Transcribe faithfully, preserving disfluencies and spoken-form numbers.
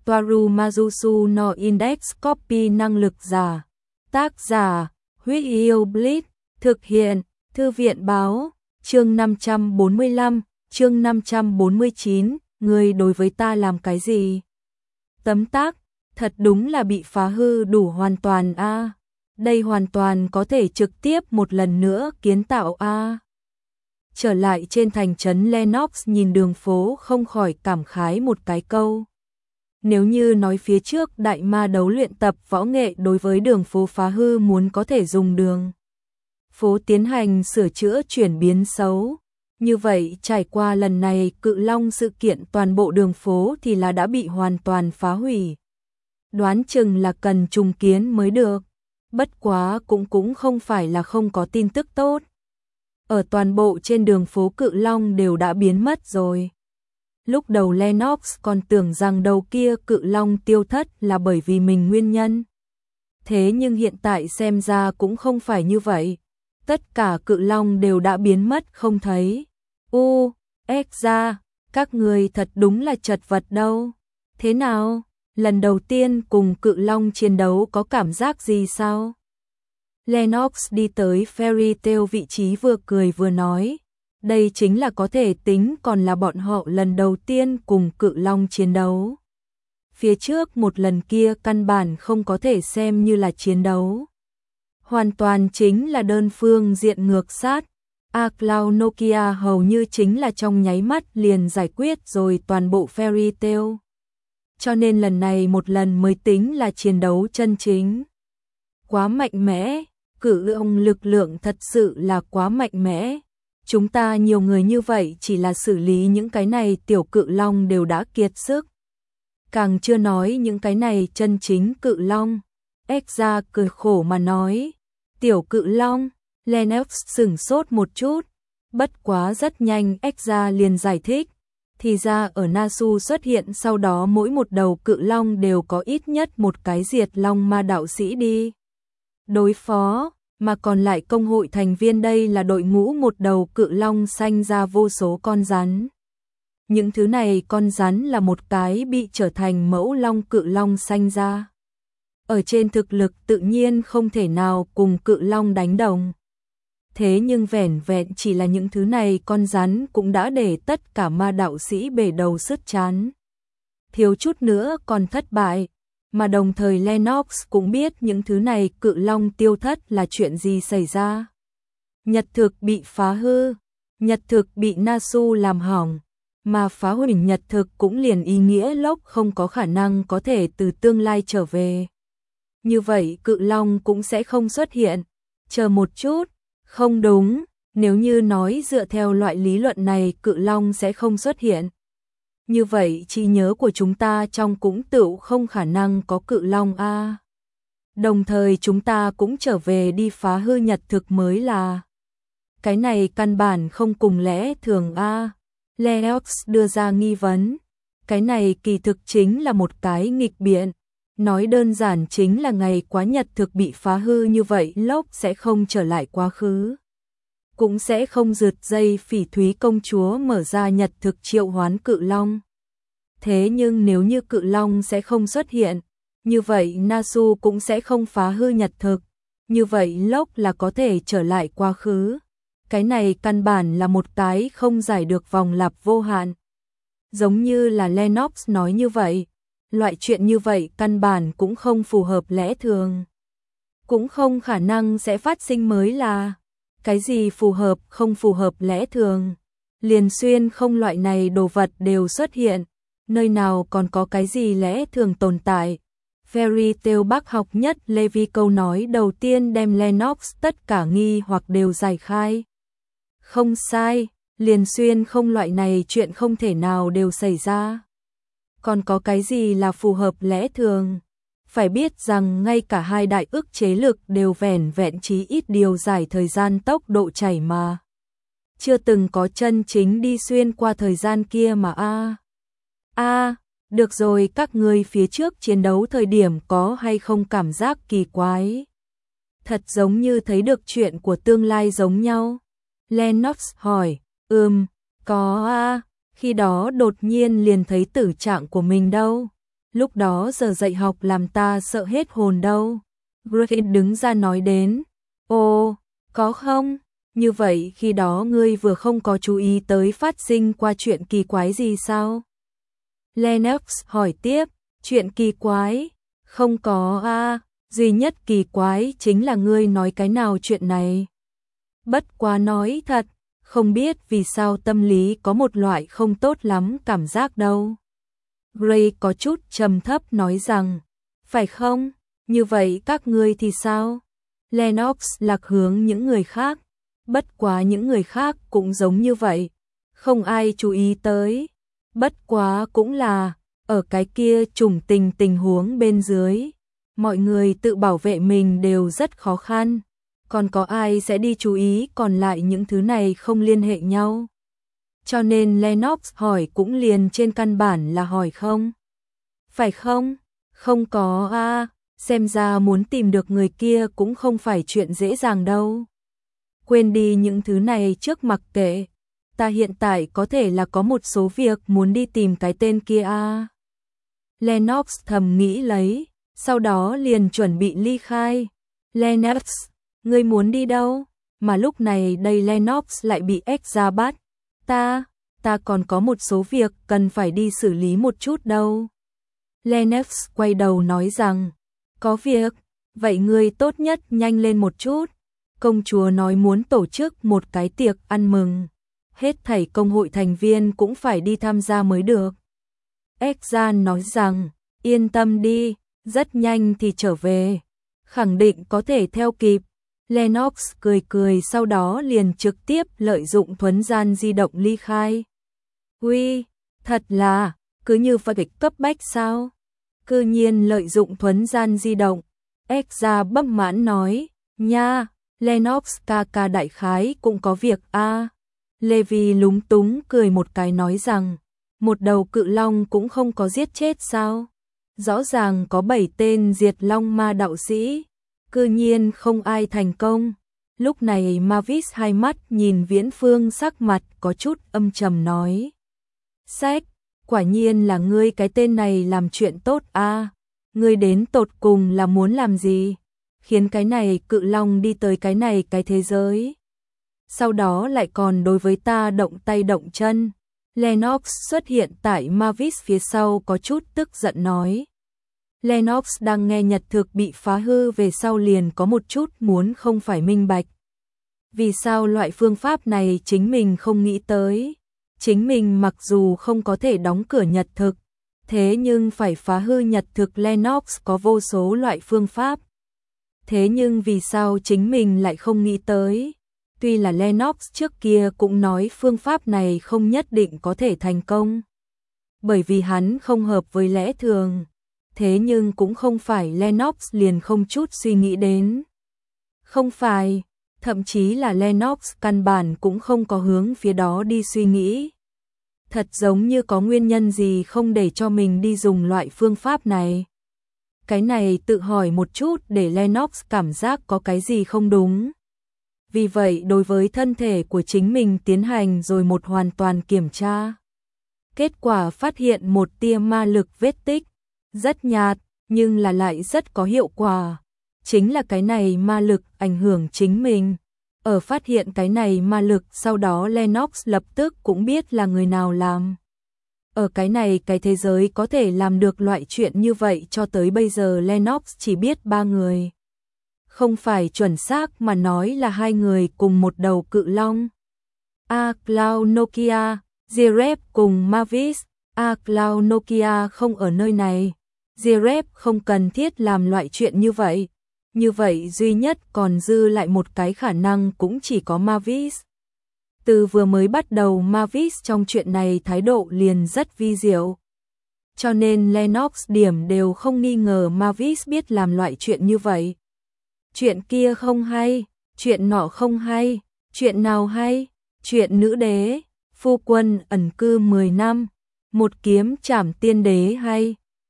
Toaru Majusu no Index Copy năng lực giả. Tác giả, Huyết Yêu Blitz, thực hiện, Thư viện báo, chương năm trăm bốn mươi lăm, chương năm trăm bốn mươi chín, người đối với ta làm cái gì? Tấm tắc, thật đúng là bị phá hư đủ hoàn toàn a. À. Đây hoàn toàn có thể trực tiếp một lần nữa kiến tạo a. À. Trở lại trên thành trấn Lennox nhìn đường phố không khỏi cảm khái một cái câu. Nếu như nói phía trước đại ma đấu luyện tập võ nghệ đối với đường phố phá hư muốn có thể dùng đường phố tiến hành sửa chữa chuyển biến xấu. Như vậy trải qua lần này Cự Long sự kiện toàn bộ đường phố thì là đã bị hoàn toàn phá hủy. Đoán chừng là cần trùng kiến mới được. Bất quá cũng cũng không phải là không có tin tức tốt. Ở toàn bộ trên đường phố Cự Long đều đã biến mất rồi. Lúc đầu Lennox còn tưởng rằng đầu kia Cự Long tiêu thất là bởi vì mình nguyên nhân. Thế nhưng hiện tại xem ra cũng không phải như vậy. Tất cả Cự Long đều đã biến mất không thấy. U, ếch ra, các người thật đúng là chật vật đâu. Thế nào, lần đầu tiên cùng Cự Long chiến đấu có cảm giác gì sao? Lennox đi tới Fairy Tail vị trí vừa cười vừa nói. Đây chính là có thể tính còn là bọn họ lần đầu tiên cùng Cự Long chiến đấu. Phía trước một lần kia căn bản không có thể xem như là chiến đấu. Hoàn toàn chính là đơn phương diện ngược sát. A Cloud Nokia hầu như chính là trong nháy mắt liền giải quyết rồi toàn bộ Fairy Tail. Cho nên lần này một lần mới tính là chiến đấu chân chính. Quá mạnh mẽ, Cự Long lực lượng thật sự là quá mạnh mẽ. Chúng ta nhiều người như vậy chỉ là xử lý những cái này tiểu Cự Long đều đã kiệt sức. Càng chưa nói những cái này chân chính Cự Long. Exa cười khổ mà nói. Tiểu Cự Long, Lennox sửng sốt một chút. Bất quá rất nhanh Exa liền giải thích. Thì ra ở Nasu xuất hiện sau đó mỗi một đầu Cự Long đều có ít nhất một cái diệt Long ma đạo sĩ đi đối phó. Mà còn lại công hội thành viên đây là đội ngũ một đầu Cự Long sanh ra vô số con rắn. Những thứ này con rắn là một cái bị trở thành mẫu long Cự Long sanh ra. Ở trên thực lực tự nhiên không thể nào cùng Cự Long đánh đồng. Thế nhưng vẻn vẹn chỉ là những thứ này con rắn cũng đã để tất cả ma đạo sĩ bể đầu sứt chán. Thiếu chút nữa còn thất bại. Mà đồng thời Lennox cũng biết những thứ này Cự Long tiêu thất là chuyện gì xảy ra. Nhật thực bị phá hư, nhật thực bị Nasu làm hỏng, mà phá hủy nhật thực cũng liền ý nghĩa Lốc không có khả năng có thể từ tương lai trở về. Như vậy Cự Long cũng sẽ không xuất hiện. Chờ một chút, không đúng, nếu như nói dựa theo loại lý luận này Cự Long sẽ không xuất hiện. Như vậy trí nhớ của chúng ta trong cũng tựu không khả năng có Cự Long a. À. Đồng thời chúng ta cũng trở về đi phá hư nhật thực mới là. Cái này căn bản không cùng lẽ thường a. À. Lennox đưa ra nghi vấn. Cái này kỳ thực chính là một cái nghịch biện. Nói đơn giản chính là ngày quá nhật thực bị phá hư như vậy Lốc sẽ không trở lại quá khứ. Cũng sẽ không rượt dây Phỉ Thúy công chúa mở ra nhật thực triệu hoán Cự Long. Thế nhưng nếu như Cự Long sẽ không xuất hiện, như vậy Nasu cũng sẽ không phá hư nhật thực. Như vậy Lốc là có thể trở lại quá khứ. Cái này căn bản là một cái không giải được vòng lặp vô hạn. Giống như là Lennox nói như vậy, loại chuyện như vậy căn bản cũng không phù hợp lẽ thường. Cũng không khả năng sẽ phát sinh mới là. Cái gì phù hợp không phù hợp lẽ thường. Liền xuyên không loại này đồ vật đều xuất hiện. Nơi nào còn có cái gì lẽ thường tồn tại. Fairy Tail bác học nhất Levi câu nói đầu tiên đem Lennox tất cả nghi hoặc đều giải khai. Không sai, liền xuyên không loại này chuyện không thể nào đều xảy ra. Còn có cái gì là phù hợp lẽ thường? Phải biết rằng ngay cả hai đại ức chế lực đều vẻn vẹn chí ít điều giải thời gian tốc độ chảy mà. Chưa từng có chân chính đi xuyên qua thời gian kia mà a. A, được rồi các ngươi phía trước chiến đấu thời điểm có hay không cảm giác kỳ quái? Thật giống như thấy được chuyện của tương lai giống nhau. Lennox hỏi, ừm, có a, khi đó đột nhiên liền thấy tử trạng của mình đâu. lúc đó giờ dạy học làm ta sợ hết hồn đâu. Griffith đứng ra nói đến, ồ, có không? Như vậy khi đó ngươi vừa không có chú ý tới phát sinh qua chuyện kỳ quái gì sao? Lennox hỏi tiếp, chuyện kỳ quái? Không có a, à, duy nhất kỳ quái chính là ngươi nói cái nào chuyện này. Bất quá nói thật, không biết vì sao tâm lý có một loại không tốt lắm cảm giác đâu. Gray có chút trầm thấp nói rằng, phải không? Như vậy các ngươi thì sao? Lennox lạc hướng những người khác, bất quá những người khác cũng giống như vậy, không ai chú ý tới. Bất quá cũng là, ở cái kia trùng tình tình huống bên dưới, mọi người tự bảo vệ mình đều rất khó khăn, còn có ai sẽ đi chú ý còn lại những thứ này không liên hệ nhau. Cho nên Lennox hỏi cũng liền trên căn bản là hỏi không. Phải không? Không có a, à, xem ra muốn tìm được người kia cũng không phải chuyện dễ dàng đâu. Quên đi những thứ này trước mặc kệ, ta hiện tại có thể là có một số việc muốn đi tìm cái tên kia a. À. Lennox thầm nghĩ lấy, sau đó liền chuẩn bị ly khai. Lennox, ngươi muốn đi đâu? Mà lúc này đây Lennox lại bị Ezra bắt. Ta, ta còn có một số việc cần phải đi xử lý một chút đâu. Lennox quay đầu nói rằng, có việc, vậy ngươi tốt nhất nhanh lên một chút. Công chúa nói muốn tổ chức một cái tiệc ăn mừng, hết thảy công hội thành viên cũng phải đi tham gia mới được. Ezra nói rằng, yên tâm đi, rất nhanh thì trở về, khẳng định có thể theo kịp. Lennox cười cười sau đó liền trực tiếp lợi dụng thuấn gian di động ly khai. Uy, thật là, cứ như vậy cấp bách sao? Cư nhiên lợi dụng thuấn gian di động. Ezra bất mãn nói, nha, Lennox ca ca đại khái cũng có việc a. À. Levi lúng túng cười một cái nói rằng, một đầu cự long cũng không có giết chết sao? Rõ ràng có bảy tên diệt long ma đạo sĩ, cư nhiên không ai thành công. Lúc này Mavis hai mắt nhìn Viễn Phương sắc mặt có chút âm trầm nói, sách, quả nhiên là ngươi cái tên này làm chuyện tốt a. À. Ngươi đến tột cùng là muốn làm gì? Khiến cái này cự long đi tới cái này cái thế giới. Sau đó lại còn đối với ta động tay động chân. Lennox xuất hiện tại Mavis phía sau có chút tức giận nói. Lennox đang nghe nhật thực bị phá hư về sau liền có một chút muốn không phải minh bạch. Vì sao loại phương pháp này chính mình không nghĩ tới? Chính mình mặc dù không có thể đóng cửa nhật thực, thế nhưng phải phá hư nhật thực Lennox có vô số loại phương pháp. Thế nhưng vì sao chính mình lại không nghĩ tới? Tuy là Lennox trước kia cũng nói phương pháp này không nhất định có thể thành công, bởi vì hắn không hợp với lẽ thường. Thế nhưng cũng không phải Lennox liền không chút suy nghĩ đến. Không phải, thậm chí là Lennox căn bản cũng không có hướng phía đó đi suy nghĩ. Thật giống như có nguyên nhân gì không để cho mình đi dùng loại phương pháp này. Cái này tự hỏi một chút để Lennox cảm giác có cái gì không đúng. Vì vậy đối với thân thể của chính mình tiến hành rồi một hoàn toàn kiểm tra. Kết quả phát hiện một tia ma lực vết tích, rất nhạt nhưng là lại rất có hiệu quả. Chính là cái này ma lực ảnh hưởng chính mình. Ở phát hiện cái này ma lực sau đó Lennox lập tức cũng biết là người nào làm. Ở cái này cái thế giới có thể làm được loại chuyện như vậy cho tới bây giờ Lennox chỉ biết ba người. Không phải chuẩn xác mà nói là hai người cùng một đầu cự long. A Cloud Nokia, Zeref cùng Mavis. A Cloud Nokia không ở nơi này. Zeref không cần thiết làm loại chuyện như vậy. Như vậy duy nhất còn dư lại một cái khả năng cũng chỉ có Mavis. Từ vừa mới bắt đầu Mavis trong chuyện này thái độ liền rất vi diệu. Cho nên Lennox điểm đều không nghi ngờ Mavis biết làm loại chuyện như vậy. Chuyện kia không hay, chuyện nọ không hay, chuyện nào hay, chuyện nữ đế, phu quân ẩn cư mười năm, một kiếm trảm tiên đế hay,